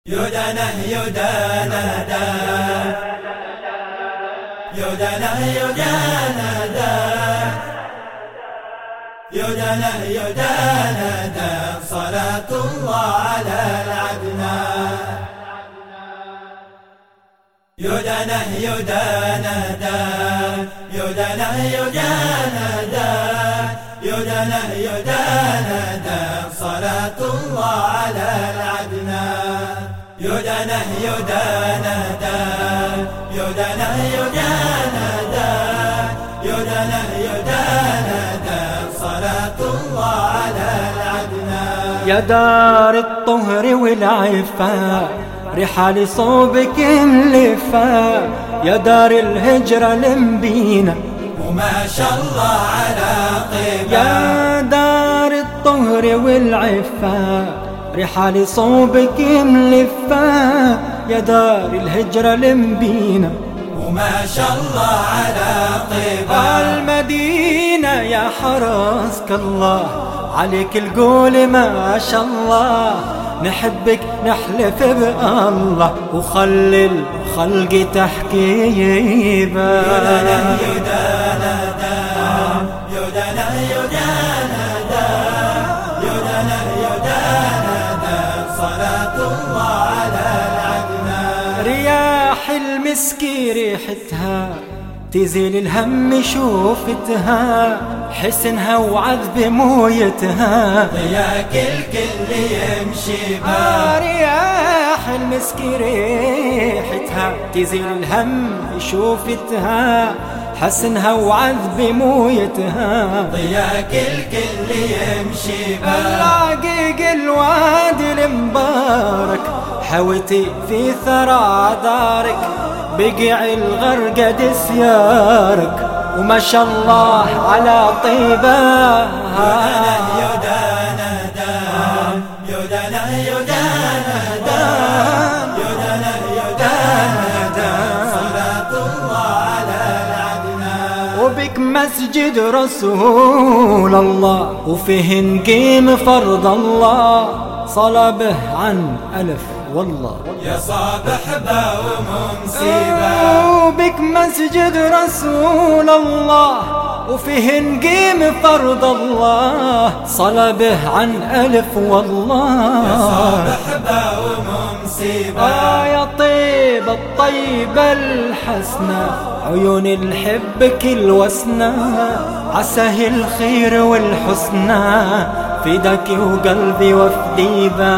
يدنا يدنا دا يدنا يدنا دا يدنا يدنا دا صلاة الله على العدنان يدنا يدنا دا يدنا يدنا دا يدنا يدنا دا صلاة الله على العدنان يدنا يدنا دا يدنا يدنا دا يدنا يدنا دا صلاة الله على العدنان يا دار الطهر والعفاء رحال صوبك ملفا يا دار الهجرة المبينة وما شاء الله على طيبة يا دار الطهر والعفاء رحال صوبك ملفا يا دار الهجرة المبينة وما شاء الله على طيبة المدينة يا حرسك الله عليك القول ما شاء الله نحبك نحلف بالله وخلي الخلق تحكيبا يدنا يدنا دا يدنا يدنا دا يدنا يدنا دا صلاة الله على العدنان رياح المسكي ريحتها تزيل الهم شوفتها حسنها وعذب مويتها ضياك الكل يمشي رياح المسكي ريحتها تزيل الهم شوفتها حسنها وعذب مويتها ضياك الكل يمشي العقيق الوادي المبارك حويتي في ثرى دارك بقع الغرقد سيارك وما شاء الله على طيبة يدنا يدنا دا يدنا يدنا دا يدنا يدنا دا صلاة الله على العدنان وبك مسجد رسول الله وفيه نقيم فرض الله صلى به عن ألف والله يا صابح ومصيبة وبك مسجد رسول الله وفيه نقيم فرض الله صلى به عن ألف والله يا صابح ومصيبة يا طيب الطيبة الحسنة عيون الحب كل وسنة عساه الخير والحسنى فداك وقلبي وفديبا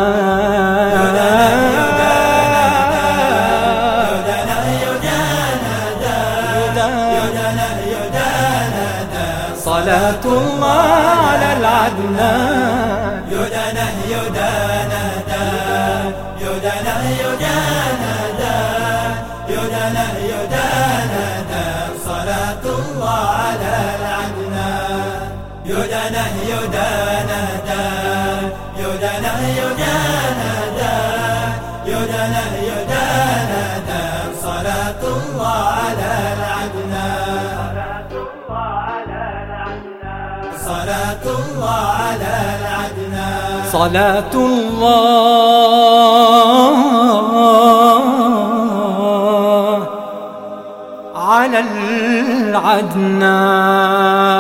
صلاة الله على العدنان يدنا يدنا دا يدنا يدنا دا يدنا يدنا دا صلاة الله على العدنان يدنا يدنا دا يدنا يدنا دا يدنا يدنا دا صلاة الله على العدنان صلاة الله على العدنان صلاة الله على العدنان